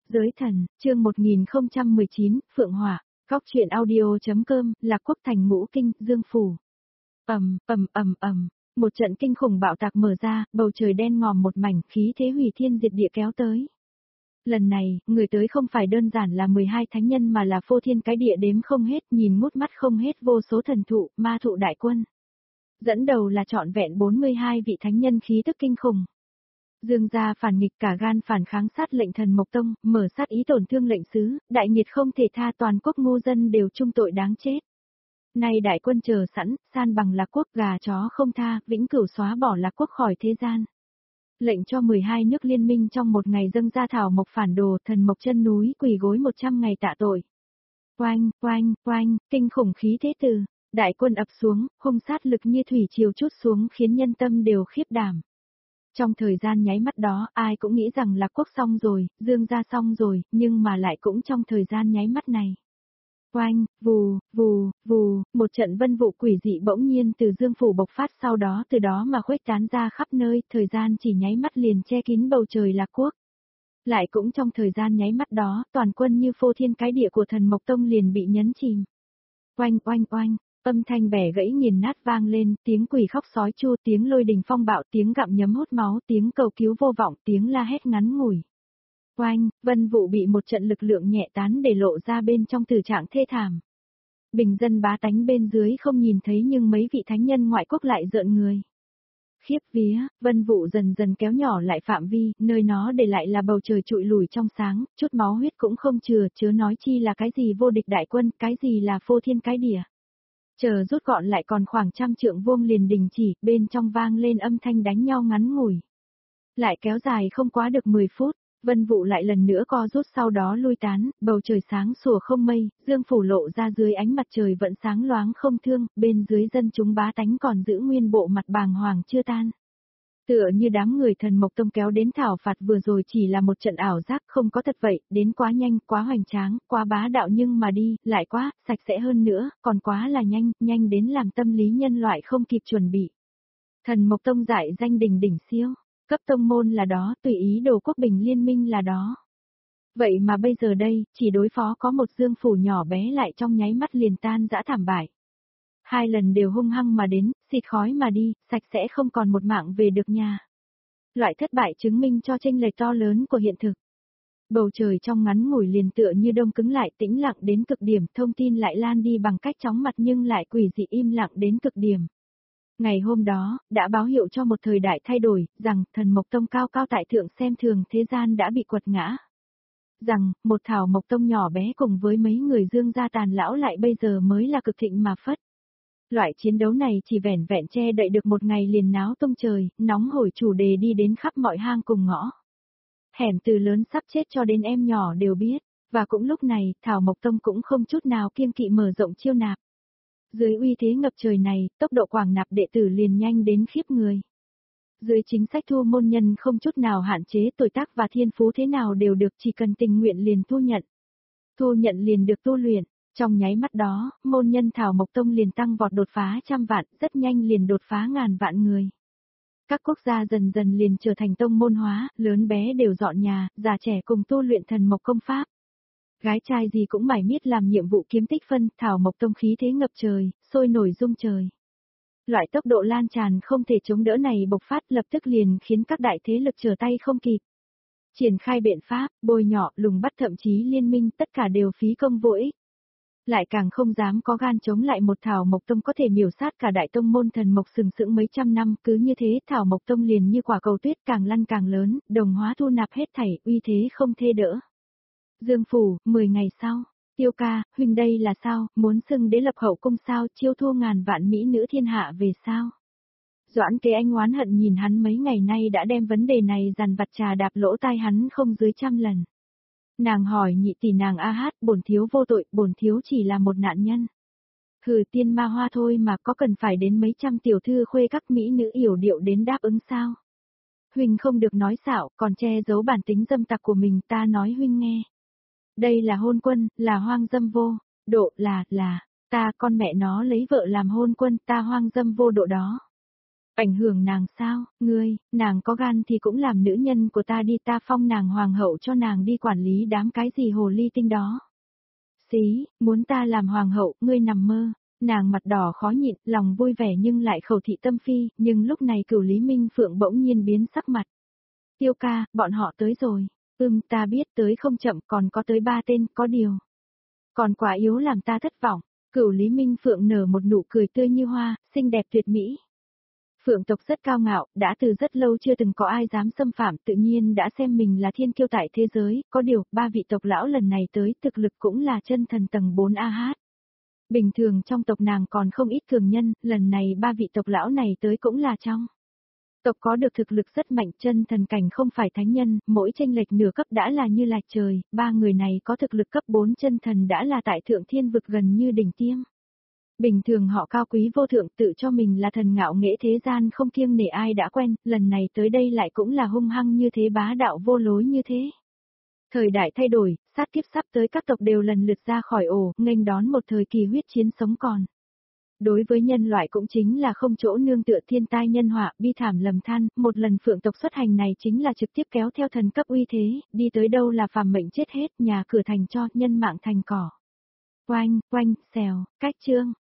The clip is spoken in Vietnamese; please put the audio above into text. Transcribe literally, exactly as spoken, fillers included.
Giới thần, chương một nghìn không trăm mười chín, Phượng Hỏa, góc truyện audio.com, Lạc Quốc thành ngũ kinh, Dương Phủ. Ầm, ầm ầm ầm, một trận kinh khủng bạo tạc mở ra, bầu trời đen ngòm một mảnh, khí thế hủy thiên diệt địa kéo tới. Lần này, người tới không phải đơn giản là mười hai thánh nhân mà là phô thiên cái địa đếm không hết, nhìn ngút mắt không hết vô số thần thụ, ma thụ đại quân. Dẫn đầu là trọn vẹn bốn mươi hai vị thánh nhân khí tức kinh khủng. Dương gia phản nghịch cả gan phản kháng sát lệnh thần Mộc Tông, mở sát ý tổn thương lệnh sứ, đại nghiệt không thể tha, toàn quốc ngu dân đều chung tội đáng chết. Nay đại quân chờ sẵn, san bằng Lạc Quốc, gà chó không tha, vĩnh cửu xóa bỏ Lạc Quốc khỏi thế gian. Lệnh cho mười hai nước liên minh trong một ngày dâng ra thảo mộc phản đồ, thần mộc chân núi quỳ gối một trăm ngày tạ tội. Oanh, oanh, oanh, kinh khủng khí thế từ, đại quân ập xuống, hung sát lực như thủy triều trút xuống khiến nhân tâm đều khiếp đảm. Trong thời gian nháy mắt đó, ai cũng nghĩ rằng Lạc Quốc xong rồi, Dương gia xong rồi, nhưng mà lại cũng trong thời gian nháy mắt này. Oanh, vù, vù, vù, một trận vân vụ quỷ dị bỗng nhiên từ Dương phủ bộc phát, sau đó từ đó mà khuếch tán ra khắp nơi, thời gian chỉ nháy mắt liền che kín bầu trời Lạc Quốc. Lại cũng trong thời gian nháy mắt đó, toàn quân như phô thiên cái địa của thần Mộc Tông liền bị nhấn chìm. Oanh oanh oanh, âm thanh bẻ gãy nghiền nát vang lên, tiếng quỷ khóc sói chu, tiếng lôi đình phong bạo, tiếng gặm nhấm hút máu, tiếng cầu cứu vô vọng, tiếng la hét ngắn ngủi. Oanh, vân vụ bị một trận lực lượng nhẹ tán để lộ ra bên trong tử trạng thê thảm. Bình dân bá tánh bên dưới không nhìn thấy nhưng mấy vị thánh nhân ngoại quốc lại rợn người. Khiếp vía, vân vụ dần dần kéo nhỏ lại phạm vi, nơi nó để lại là bầu trời trụi lùi trong sáng, chút máu huyết cũng không chừa, chớ nói chi là cái gì vô địch đại quân, cái gì là phô thiên cái địa. Chờ rút gọn lại còn khoảng trăm trượng vuông liền đình chỉ, bên trong vang lên âm thanh đánh nhau ngắn ngủi. Lại kéo dài không quá được mười phút, vân vụ lại lần nữa co rút sau đó lui tán, bầu trời sáng sủa không mây, Dương phủ lộ ra dưới ánh mặt trời vẫn sáng loáng không thương, bên dưới dân chúng bá tánh còn giữ nguyên bộ mặt bàng hoàng chưa tan. Tựa như đám người thần Mộc Tông kéo đến thảo phạt vừa rồi chỉ là một trận ảo giác, không có thật vậy, đến quá nhanh, quá hoành tráng, quá bá đạo nhưng mà đi, lại quá, sạch sẽ hơn nữa, còn quá là nhanh, nhanh đến làm tâm lý nhân loại không kịp chuẩn bị. Thần Mộc Tông giải danh đỉnh đỉnh siêu, cấp tông môn là đó, tùy ý đồ quốc bình liên minh là đó. Vậy mà bây giờ đây, chỉ đối phó có một Dương phủ nhỏ bé lại trong nháy mắt liền tan dã thảm bại. Hai lần đều hung hăng mà đến, xịt khói mà đi, sạch sẽ không còn một mạng về được nhà. Loại thất bại chứng minh cho chênh lệch to lớn của hiện thực. Bầu trời trong ngắn ngủi liền tựa như đông cứng lại, tĩnh lặng đến cực điểm, thông tin lại lan đi bằng cách chóng mặt nhưng lại quỷ dị im lặng đến cực điểm. Ngày hôm đó, đã báo hiệu cho một thời đại thay đổi, rằng thần Mộc Tông cao cao tại thượng xem thường thế gian đã bị quật ngã. Rằng, một thảo Mộc Tông nhỏ bé cùng với mấy người Dương gia tàn lão lại bây giờ mới là cực thịnh mà phất. Loại chiến đấu này chỉ vẻn vẹn che đậy được một ngày liền náo tung trời, nóng hổi chủ đề đi đến khắp mọi hang cùng ngõ. Hẻm từ lớn sắp chết cho đến em nhỏ đều biết, và cũng lúc này, Thảo Mộc Tông cũng không chút nào kiêng kỵ mở rộng chiêu nạp. Dưới uy thế ngập trời này, tốc độ quảng nạp đệ tử liền nhanh đến khiếp người. Dưới chính sách thu môn nhân không chút nào hạn chế tuổi tác và thiên phú thế nào đều được, chỉ cần tình nguyện liền thu nhận. Thu nhận liền được tu luyện. Trong nháy mắt đó, môn nhân Thảo Mộc Tông liền tăng vọt đột phá trăm vạn, rất nhanh liền đột phá ngàn vạn người. Các quốc gia dần dần liền trở thành tông môn hóa, lớn bé đều dọn nhà, già trẻ cùng tu luyện thần mộc công pháp. Gái trai gì cũng mải miết làm nhiệm vụ kiếm tích phân, Thảo Mộc Tông khí thế ngập trời, sôi nổi rung trời. Loại tốc độ lan tràn không thể chống đỡ này bộc phát lập tức liền khiến các đại thế lực trở tay không kịp. Triển khai biện pháp, bôi nhọ, lùng bắt thậm chí liên minh tất cả đều phí công vô ích. Lại càng không dám có gan chống lại một Thảo Mộc Tông có thể miểu sát cả đại tông môn thần mộc sừng sững mấy trăm năm, cứ như thế Thảo Mộc Tông liền như quả cầu tuyết càng lăn càng lớn, đồng hóa thu nạp hết thảy, uy thế không thê đỡ. Dương phủ, mười ngày sau, Tiêu ca, huynh đây là sao, muốn xưng đế lập hậu cung sao, chiêu thu ngàn vạn mỹ nữ thiên hạ về sao? Doãn Kế Anh oán hận nhìn hắn mấy ngày nay đã đem vấn đề này dằn vặt trà đạp lỗ tai hắn không dưới trăm lần. Nàng hỏi nhị tỷ nàng a hát, bổn thiếu vô tội, bổn thiếu chỉ là một nạn nhân. Hừ, tiên ma hoa thôi mà có cần phải đến mấy trăm tiểu thư khuê các mỹ nữ yểu điệu đến đáp ứng sao? Huynh không được nói xạo, còn che giấu bản tính dâm tặc của mình, ta nói huynh nghe. Đây là hôn quân, là hoang dâm vô, độ là, là, ta con mẹ nó lấy vợ làm hôn quân, ta hoang dâm vô độ đó. Ảnh hưởng nàng sao, ngươi, nàng có gan thì cũng làm nữ nhân của ta đi, ta phong nàng hoàng hậu cho nàng đi quản lý đám cái gì hồ ly tinh đó. Xí, muốn ta làm hoàng hậu, ngươi nằm mơ. Nàng mặt đỏ khó nhịn, lòng vui vẻ nhưng lại khẩu thị tâm phi, nhưng lúc này Cửu Lý Minh Phượng bỗng nhiên biến sắc mặt. Tiêu ca, bọn họ tới rồi. Ừm, ta biết tới không chậm, còn có tới ba tên, có điều. Còn quá yếu làm ta thất vọng. Cửu Lý Minh Phượng nở một nụ cười tươi như hoa, xinh đẹp tuyệt mỹ. Phượng tộc rất cao ngạo, đã từ rất lâu chưa từng có ai dám xâm phạm, tự nhiên đã xem mình là thiên kiêu tại thế giới, có điều, ba vị tộc lão lần này tới thực lực cũng là chân thần tầng bốn A H. Bình thường trong tộc nàng còn không ít cường nhân, lần này ba vị tộc lão này tới cũng là trong. Tộc có được thực lực rất mạnh, chân thần cảnh không phải thánh nhân, mỗi chênh lệch nửa cấp đã là như lạch trời, ba người này có thực lực cấp bốn chân thần đã là tại thượng thiên vực gần như đỉnh tiêm. Bình thường họ cao quý vô thượng tự cho mình là thần ngạo nghễ thế gian không kiêng nể ai đã quen, lần này tới đây lại cũng là hung hăng như thế, bá đạo vô lối như thế. Thời đại thay đổi, sát kiếp sắp tới, các tộc đều lần lượt ra khỏi ổ, nghênh đón một thời kỳ huyết chiến sống còn. Đối với nhân loại cũng chính là không chỗ nương tựa, thiên tai nhân họa, bi thảm lầm than, một lần Phượng tộc xuất hành này chính là trực tiếp kéo theo thần cấp uy thế, đi tới đâu là phàm mệnh chết hết, nhà cửa thành cho, nhân mạng thành cỏ. Oanh, oanh, xèo, cách chương.